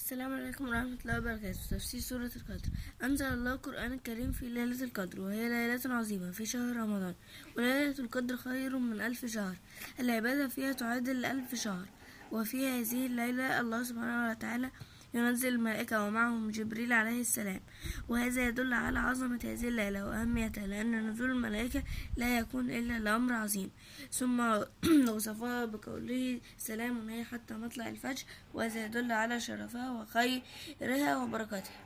السلام عليكم ورحمة الله وبركاته. تفسير سورة القدر. أنزل الله القرآن الكريم في ليلة القدر، وهي ليلة عظيمة في شهر رمضان، وليلة القدر خير من 1000 شهر. العبادة فيها تعادل 1000 شهر. وفي هذه الليلة الله سبحانه وتعالى ينزل الملائكة ومعهم جبريل عليه السلام، وهذا يدل على عظمة هذه الليلة وأهميتها، لأن نزول الملائكة لا يكون إلا لأمر عظيم. ثم وصفها بقوله سلام هي حتى مطلع الفجر، وهذا يدل على شرفها وخيرها وبركتها.